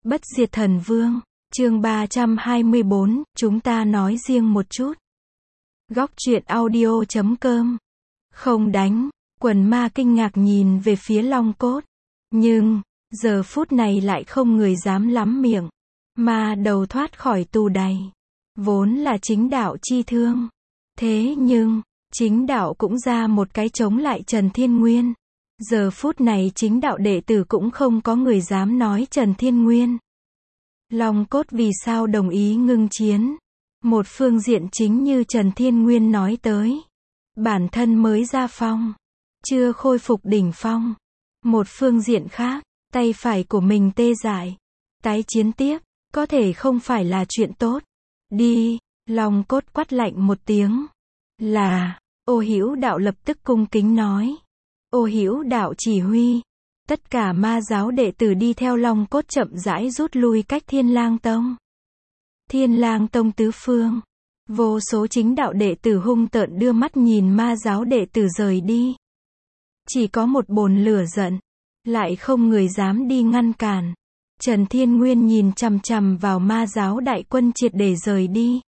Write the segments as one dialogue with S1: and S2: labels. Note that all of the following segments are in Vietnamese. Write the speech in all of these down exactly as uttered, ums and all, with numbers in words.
S1: Bất diệt thần vương, chương ba trăm hai mươi bốn, chúng ta nói riêng một chút. Góc truyện audio chấm com. Không đánh, quần ma kinh ngạc nhìn về phía Long Cốt. Nhưng, giờ phút này lại không người dám lắm miệng. Ma đầu thoát khỏi tù đày. Vốn là chính đạo chi thương. Thế nhưng, chính đạo cũng ra một cái chống lại Trần Thiên Nguyên. Giờ phút này chính đạo đệ tử cũng không có người dám nói Trần Thiên Nguyên. Long Cốt vì sao đồng ý ngưng chiến? Một phương diện chính như Trần Thiên Nguyên nói tới. Bản thân mới ra phong. Chưa khôi phục đỉnh phong. Một phương diện khác, tay phải của mình tê dại. Tái chiến tiếp, có thể không phải là chuyện tốt. Đi, Long Cốt quát lạnh một tiếng. Là, Ô Hữu Đạo lập tức cung kính nói. Ô Hữu Đạo chỉ huy. Tất cả ma giáo đệ tử đi theo Long Cốt chậm rãi rút lui cách Thiên Lang Tông. Thiên Lang Tông tứ phương. Vô số chính đạo đệ tử hung tợn đưa mắt nhìn ma giáo đệ tử rời đi. Chỉ có một bồn lửa giận. Lại không người dám đi ngăn cản. Trần Thiên Nguyên nhìn chằm chằm vào ma giáo đại quân triệt để rời đi.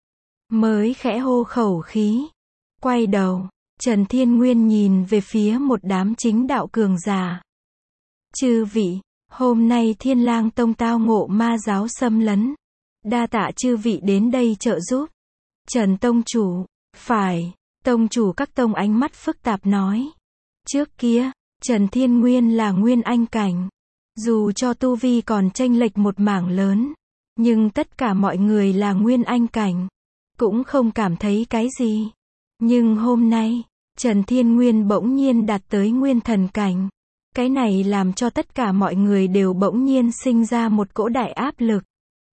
S1: Mới khẽ hô khẩu khí. Quay đầu, Trần Thiên Nguyên nhìn về phía một đám chính đạo cường giả. Chư vị, hôm nay Thiên Lang Tông tao ngộ ma giáo xâm lấn. Đa tạ chư vị đến đây trợ giúp. Trần Tông Chủ, phải, Tông Chủ các tông ánh mắt phức tạp nói. Trước kia, Trần Thiên Nguyên là nguyên anh cảnh. Dù cho tu vi còn chênh lệch một mảng lớn, nhưng tất cả mọi người là nguyên anh cảnh. Cũng không cảm thấy cái gì. Nhưng hôm nay, Trần Thiên Nguyên bỗng nhiên đạt tới nguyên thần cảnh. Cái này làm cho tất cả mọi người đều bỗng nhiên sinh ra một cỗ đại áp lực.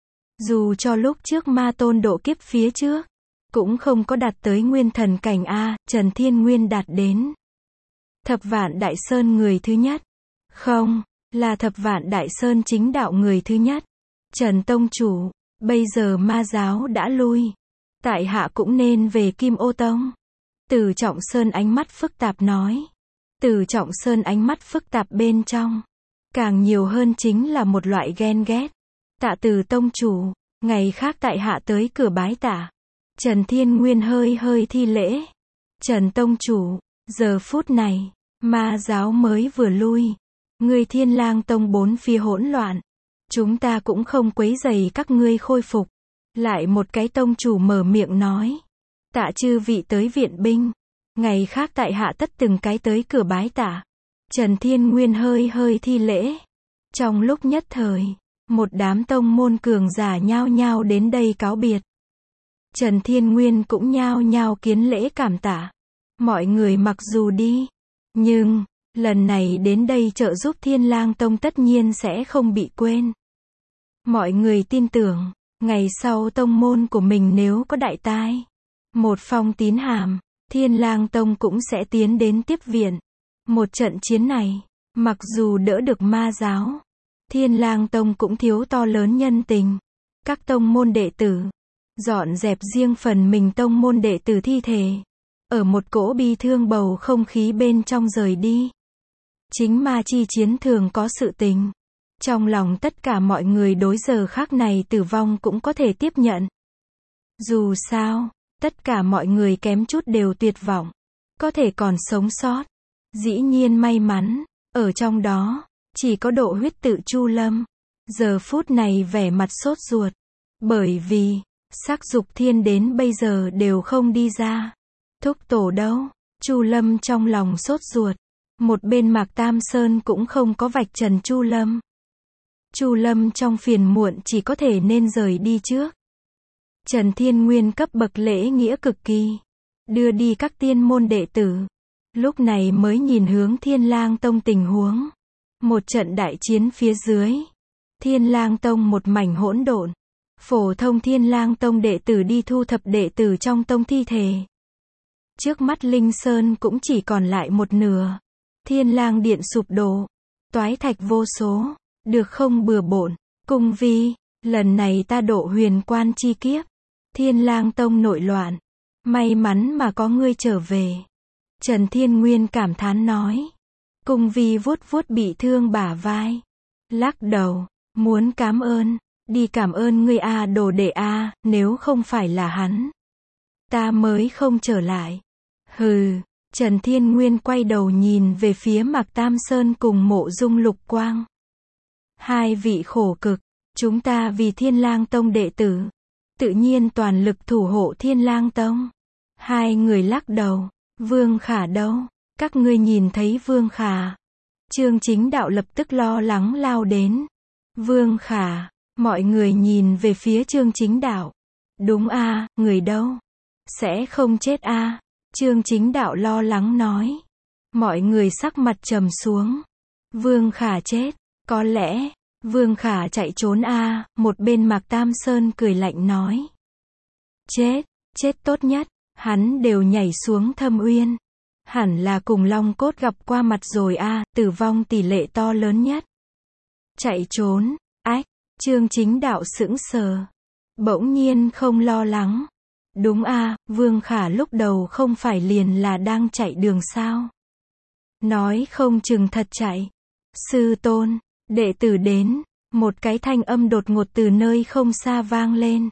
S1: Dù cho lúc trước ma tôn độ kiếp phía trước, cũng không có đạt tới nguyên thần cảnh A, Trần Thiên Nguyên đạt đến. Thập vạn Đại Sơn người thứ nhất. Không, là thập vạn Đại Sơn chính đạo người thứ nhất. Trần Tông Chủ, bây giờ ma giáo đã lui. Tại hạ cũng nên về Kim Ô Tông. Từ Trọng Sơn ánh mắt phức tạp nói. Từ Trọng Sơn ánh mắt phức tạp bên trong. Càng nhiều hơn chính là một loại ghen ghét. Tạ Từ Tông Chủ, ngày khác tại hạ tới cửa bái tạ. Trần Thiên Nguyên hơi hơi thi lễ. Trần Tông Chủ, giờ phút này, ma giáo mới vừa lui. Người Thiên Lang Tông bốn phía hỗn loạn. Chúng ta cũng không quấy rầy các ngươi khôi phục. Lại một cái tông chủ mở miệng nói. Tạ chư vị tới viện binh. Ngày khác tại hạ tất từng cái tới cửa bái tạ. Trần Thiên Nguyên hơi hơi thi lễ. Trong lúc nhất thời, một đám tông môn cường giả nhao nhao đến đây cáo biệt. Trần Thiên Nguyên cũng nhao nhao kiến lễ cảm tạ. Mọi người mặc dù đi, nhưng, lần này đến đây trợ giúp Thiên Lang Tông tất nhiên sẽ không bị quên. Mọi người tin tưởng, ngày sau tông môn của mình nếu có đại tai, một phong tín hàm, Thiên Lang Tông cũng sẽ tiến đến tiếp viện. Một trận chiến này, mặc dù đỡ được ma giáo, Thiên Lang Tông cũng thiếu to lớn nhân tình. Các tông môn đệ tử, dọn dẹp riêng phần mình tông môn đệ tử thi thể. Ở một cỗ bi thương bầu không khí bên trong rời đi. Chính ma chi chiến thường có sự tình. Trong lòng tất cả mọi người đối giờ khác này tử vong cũng có thể tiếp nhận. Dù sao, tất cả mọi người kém chút đều tuyệt vọng. Có thể còn sống sót. Dĩ nhiên may mắn, ở trong đó, chỉ có Độ Huyết Tự Chu Lâm. Giờ phút này vẻ mặt sốt ruột. Bởi vì, Sắc Dục Thiên đến bây giờ đều không đi ra. Thúc tổ đâu? Chu Lâm trong lòng sốt ruột. Một bên Mạc Tam Sơn cũng không có vạch trần Chu Lâm. Chu Lâm trong phiền muộn chỉ có thể nên rời đi trước. Trần Thiên Nguyên cấp bậc lễ nghĩa cực kỳ. Đưa đi các tiên môn đệ tử. Lúc này mới nhìn hướng Thiên Lang Tông tình huống. Một trận đại chiến phía dưới. Thiên Lang Tông một mảnh hỗn độn. Phổ thông Thiên Lang Tông đệ tử đi thu thập đệ tử trong tông thi thể. Trước mắt Linh Sơn cũng chỉ còn lại một nửa. Thiên Lang Điện sụp đổ. Toái thạch vô số. Được không bừa bộn. Cung vi, lần này ta độ huyền quan chi kiếp. Thiên Lang Tông nội loạn. May mắn mà có ngươi trở về. Trần Thiên Nguyên cảm thán nói. Cung vi vuốt vuốt bị thương bả vai. Lắc đầu. Muốn cảm ơn, đi cảm ơn ngươi a đồ đệ a, nếu không phải là hắn, ta mới không trở lại. Hừ, Trần Thiên Nguyên quay đầu nhìn về phía Mạc Tam Sơn cùng Mộ Dung Lục Quang. Hai vị khổ cực, chúng ta vì Thiên Lang Tông đệ tử, tự nhiên toàn lực thủ hộ Thiên Lang Tông. Hai người lắc đầu, Vương Khả đâu? Các ngươi nhìn thấy Vương Khả? Trương Chính Đạo lập tức lo lắng lao đến. Vương Khả, mọi người nhìn về phía Trương Chính Đạo. Đúng a, người đâu? Sẽ không chết a? Trương Chính Đạo lo lắng nói. Mọi người sắc mặt trầm xuống. Vương Khả chết, có lẽ, Vương Khả chạy trốn a, một bên Mạc Tam Sơn cười lạnh nói. Chết, chết tốt nhất, hắn đều nhảy xuống thâm uyên. Hẳn là cùng Long Cốt gặp qua mặt rồi a, tử vong tỷ lệ to lớn nhất. Chạy trốn, ách, Trương Chính Đạo sững sờ. Bỗng nhiên không lo lắng. Đúng a, Vương Khả lúc đầu không phải liền là đang chạy đường sao? Nói không chừng thật chạy. Sư tôn, đệ tử đến, một cái thanh âm đột ngột từ nơi không xa vang lên.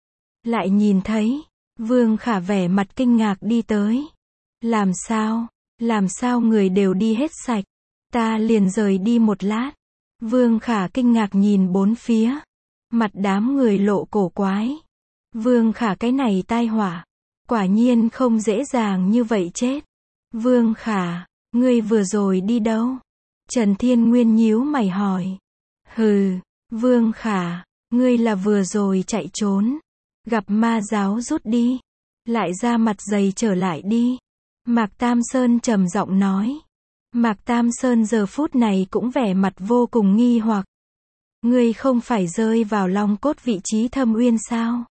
S1: Lại nhìn thấy, Vương Khả vẻ mặt kinh ngạc đi tới. Làm sao, làm sao người đều đi hết sạch, ta liền rời đi một lát. Vương Khả kinh ngạc nhìn bốn phía, mặt đám người lộ cổ quái. Vương Khả cái này tai họa, quả nhiên không dễ dàng như vậy chết. Vương Khả, ngươi vừa rồi đi đâu? Trần Thiên Nguyên nhíu mày hỏi. Hừ, Vương Khả, ngươi là vừa rồi chạy trốn, gặp ma giáo rút đi, lại ra mặt dày trở lại đi. Mạc Tam Sơn trầm giọng nói. Mạc Tam Sơn giờ phút này cũng vẻ mặt vô cùng nghi hoặc. Ngươi không phải rơi vào Long Cốt vị trí thâm uyên sao?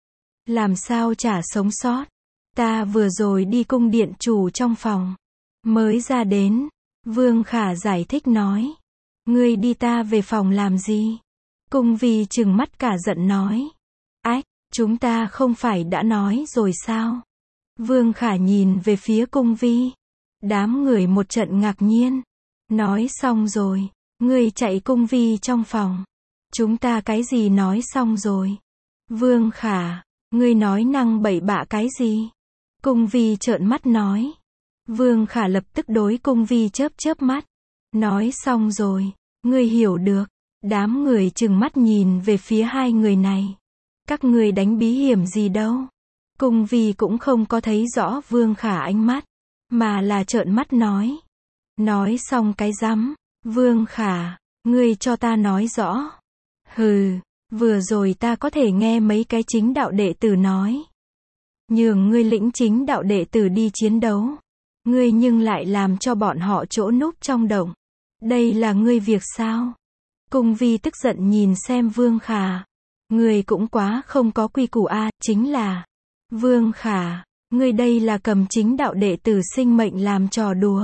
S1: Làm sao chả sống sót? Ta vừa rồi đi cung điện chủ trong phòng, mới ra đến. Vương Khả giải thích nói. Ngươi đi ta về phòng làm gì? Cung Vi trừng mắt cả giận nói. Ách, chúng ta không phải đã nói rồi sao? Vương Khả nhìn về phía Cung Vi. Đám người một trận ngạc nhiên. Nói xong rồi, ngươi chạy Cung Vi trong phòng. Chúng ta cái gì nói xong rồi? Vương Khả, ngươi nói năng bậy bạ cái gì? Cung Vi trợn mắt nói. Vương Khả lập tức đối Cung Vi chớp chớp mắt. Nói xong rồi, ngươi hiểu được. Đám người trừng mắt nhìn về phía hai người này. Các ngươi đánh bí hiểm gì đâu? Cung Vi cũng không có thấy rõ Vương Khả ánh mắt, mà là trợn mắt nói. Nói xong cái rắm, Vương Khả, ngươi cho ta nói rõ. Hừ, vừa rồi ta có thể nghe mấy cái chính đạo đệ tử nói. Nhường ngươi lĩnh chính đạo đệ tử đi chiến đấu. Ngươi nhưng lại làm cho bọn họ chỗ núp trong động. Đây là ngươi việc sao? Cung Vi tức giận nhìn xem Vương Khả. Ngươi cũng quá không có quy củ a, chính là. Vương Khả, ngươi đây là cầm chính đạo đệ tử sinh mệnh làm trò đùa.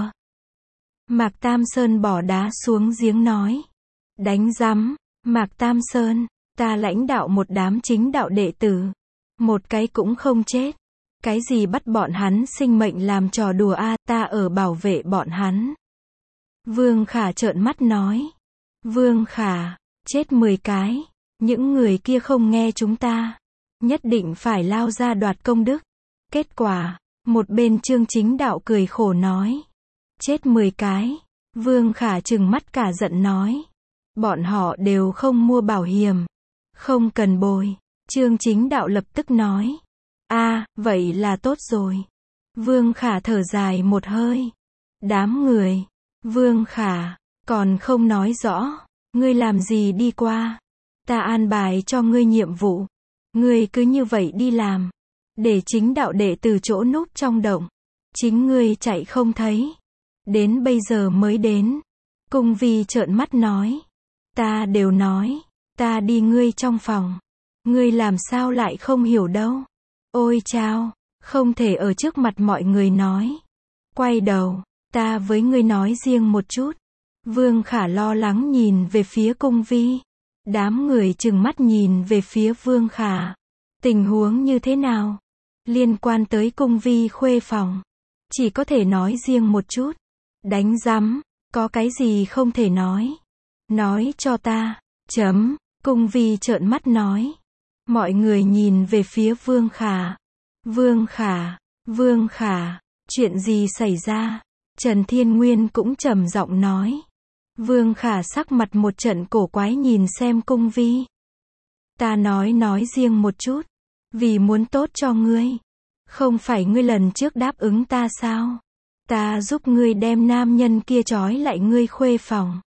S1: Mạc Tam Sơn bỏ đá xuống giếng nói. Đánh rắm, Mạc Tam Sơn, ta lãnh đạo một đám chính đạo đệ tử. Một cái cũng không chết. Cái gì bắt bọn hắn sinh mệnh làm trò đùa a, ta ở bảo vệ bọn hắn. Vương Khả trợn mắt nói. Vương Khả, chết mười cái. Những người kia không nghe chúng ta. Nhất định phải lao ra đoạt công đức. Kết quả, một bên Trương Chính Đạo cười khổ nói. Chết mười cái. Vương Khả trừng mắt cả giận nói. Bọn họ đều không mua bảo hiểm. Không cần bồi. Trương Chính Đạo lập tức nói. A, vậy là tốt rồi. Vương Khả thở dài một hơi. Đám người. Vương Khả, còn không nói rõ. Ngươi làm gì đi qua? Ta an bài cho ngươi nhiệm vụ. Ngươi cứ như vậy đi làm. Để chính đạo đệ từ chỗ núp trong động. Chính ngươi chạy không thấy. Đến bây giờ mới đến. Cung Vi trợn mắt nói. Ta đều nói. Ta đi ngươi trong phòng. Ngươi làm sao lại không hiểu đâu. Ôi chao, không thể ở trước mặt mọi người nói. Quay đầu, ta với ngươi nói riêng một chút. Vương Khả lo lắng nhìn về phía Cung Vi. Đám người trừng mắt nhìn về phía Vương Khả. Tình huống như thế nào? Liên quan tới Cung Vi khuê phòng. Chỉ có thể nói riêng một chút. Đánh rắm, có cái gì không thể nói? Nói cho ta. Chấm, Cung Vi trợn mắt nói. Mọi người nhìn về phía Vương Khả. Vương Khả, Vương Khả, chuyện gì xảy ra? Trần Thiên Nguyên cũng trầm giọng nói. Vương Khả sắc mặt một trận cổ quái nhìn xem Cung Vi. Ta nói nói riêng một chút. Vì muốn tốt cho ngươi. Không phải ngươi lần trước đáp ứng ta sao? Ta giúp ngươi đem nam nhân kia trói lại ngươi khuê phòng.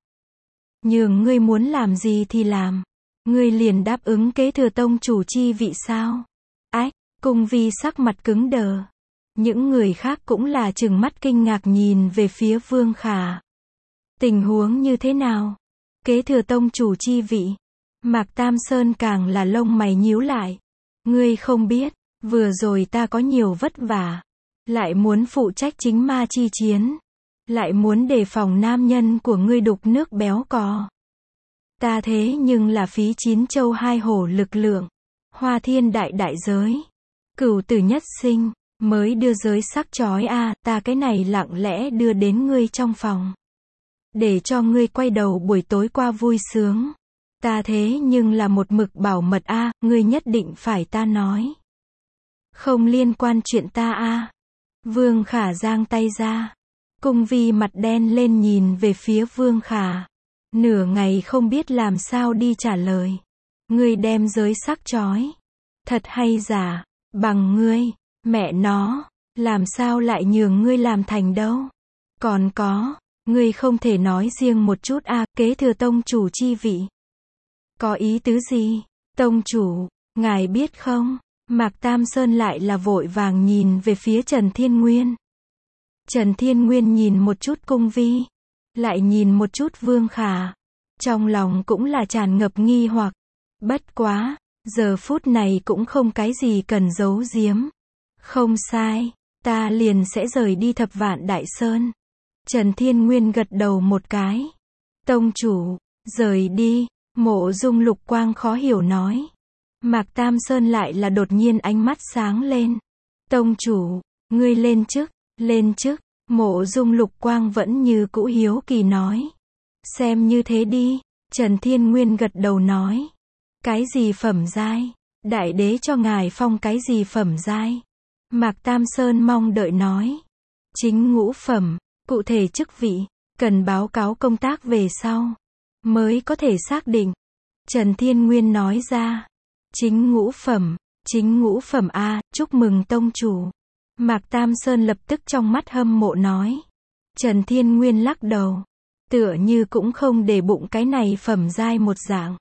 S1: Nhường ngươi muốn làm gì thì làm. Ngươi liền đáp ứng kế thừa tông chủ chi vị sao? Ách, Cung Vi sắc mặt cứng đờ. Những người khác cũng là trừng mắt kinh ngạc nhìn về phía Vương Khả. Tình huống như thế nào? Kế thừa tông chủ chi vị. Mạc Tam Sơn càng là lông mày nhíu lại. Ngươi không biết, vừa rồi ta có nhiều vất vả. Lại muốn phụ trách chính ma chi chiến. Lại muốn đề phòng nam nhân của ngươi đục nước béo cò. Ta thế nhưng là phí chín châu hai hổ lực lượng. Hoa thiên đại đại giới. Cửu tử nhất sinh. Mới đưa giới sắc chói a à, ta cái này lặng lẽ đưa đến ngươi trong phòng. Để cho ngươi quay đầu buổi tối qua vui sướng. Ta thế nhưng là một mực bảo mật a à, ngươi nhất định phải ta nói. Không liên quan chuyện ta a à. Vương Khả giang tay ra. Cung Vi mặt đen lên nhìn về phía Vương Khả. Nửa ngày không biết làm sao đi trả lời. Ngươi đem giới sắc chói. Thật hay giả, bằng ngươi, mẹ nó, làm sao lại nhường ngươi làm thành đâu. Còn có, ngươi không thể nói riêng một chút à, kế thừa tông chủ chi vị. Có ý tứ gì? Tông chủ, ngài biết không? Mạc Tam Sơn lại là vội vàng nhìn về phía Trần Thiên Nguyên. Trần Thiên Nguyên nhìn một chút Cung Vi, lại nhìn một chút Vương Khả. Trong lòng cũng là tràn ngập nghi hoặc. Bất quá, giờ phút này cũng không cái gì cần giấu giếm. Không sai, ta liền sẽ rời đi Thập Vạn Đại Sơn. Trần Thiên Nguyên gật đầu một cái. Tông chủ, rời đi, Mộ Dung Lục Quang khó hiểu nói. Mạc Tam Sơn lại là đột nhiên ánh mắt sáng lên. Tông chủ, ngươi lên chức, lên chức, Mộ Dung Lục Quang vẫn như cũ hiếu kỳ nói. Xem như thế đi, Trần Thiên Nguyên gật đầu nói. Cái gì phẩm giai? Đại đế cho ngài phong cái gì phẩm giai? Mạc Tam Sơn mong đợi nói. Chính ngũ phẩm, cụ thể chức vị, cần báo cáo công tác về sau, mới có thể xác định. Trần Thiên Nguyên nói ra. Chính ngũ phẩm, chính ngũ phẩm a, chúc mừng tông chủ. Mạc Tam Sơn lập tức trong mắt hâm mộ nói. Trần Thiên Nguyên lắc đầu. Tựa như cũng không để bụng cái này phẩm giai một dạng.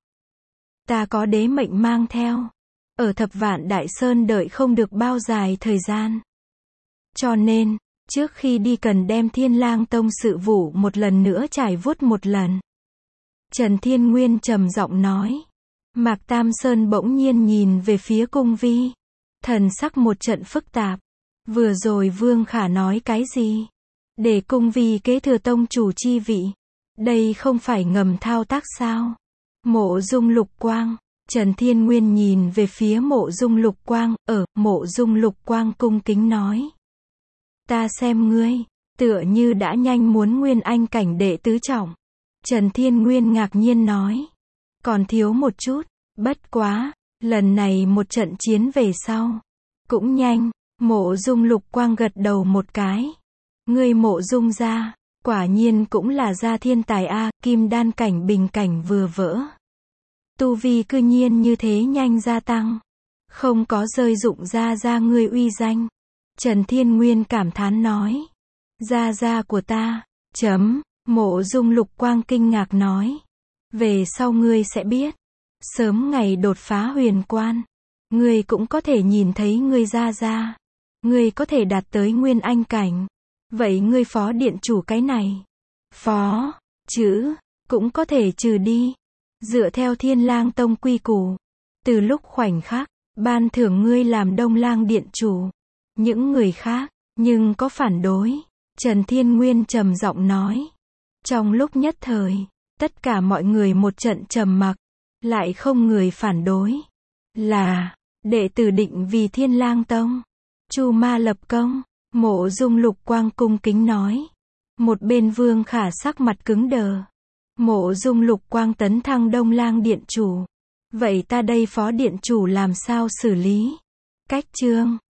S1: Ta có đế mệnh mang theo. Ở Thập Vạn Đại Sơn đợi không được bao dài thời gian. Cho nên, trước khi đi cần đem Thiên Lang Tông sự vụ một lần nữa trải vuốt một lần. Trần Thiên Nguyên trầm giọng nói. Mạc Tam Sơn bỗng nhiên nhìn về phía Cung Vi. Thần sắc một trận phức tạp. Vừa rồi Vương Khả nói cái gì? Để Cung Vi kế thừa tông chủ chi vị. Đây không phải ngầm thao tác sao? Mộ Dung Lục Quang. Trần Thiên Nguyên nhìn về phía Mộ Dung Lục Quang, ở, Mộ Dung Lục Quang cung kính nói. Ta xem ngươi, tựa như đã nhanh muốn nguyên anh cảnh đệ tứ trọng. Trần Thiên Nguyên ngạc nhiên nói. Còn thiếu một chút, bất quá, lần này một trận chiến về sau. Cũng nhanh, Mộ Dung Lục Quang gật đầu một cái. Ngươi Mộ Dung gia, quả nhiên cũng là gia thiên tài a, kim đan cảnh bình cảnh vừa vỡ. Tu vi cư nhiên như thế nhanh gia tăng. Không có rơi dụng gia gia ngươi uy danh. Trần Thiên Nguyên cảm thán nói. Gia gia của ta, chấm, Mộ Dung Lục Quang kinh ngạc nói. Về sau ngươi sẽ biết. Sớm ngày đột phá huyền quan. Ngươi cũng có thể nhìn thấy ngươi gia gia. Ngươi có thể đạt tới nguyên anh cảnh. Vậy ngươi phó điện chủ cái này. Phó, chữ, cũng có thể trừ đi. Dựa theo Thiên Lang Tông quy củ. Từ lúc khoảnh khắc, ban thưởng ngươi làm Đông Lang điện chủ. Những người khác, nhưng có phản đối. Trần Thiên Nguyên trầm giọng nói. Trong lúc nhất thời, tất cả mọi người một trận trầm mặc. Lại không người phản đối. Là, đệ tử định vì Thiên Lang Tông. Chu ma lập công. Mộ Dung Lục Quang cung kính nói. Một bên Vương Khả sắc mặt cứng đờ. Mộ Dung Lục Quang tấn thăng Đông Lang điện chủ. Vậy ta đây phó điện chủ làm sao xử lý? Cách chương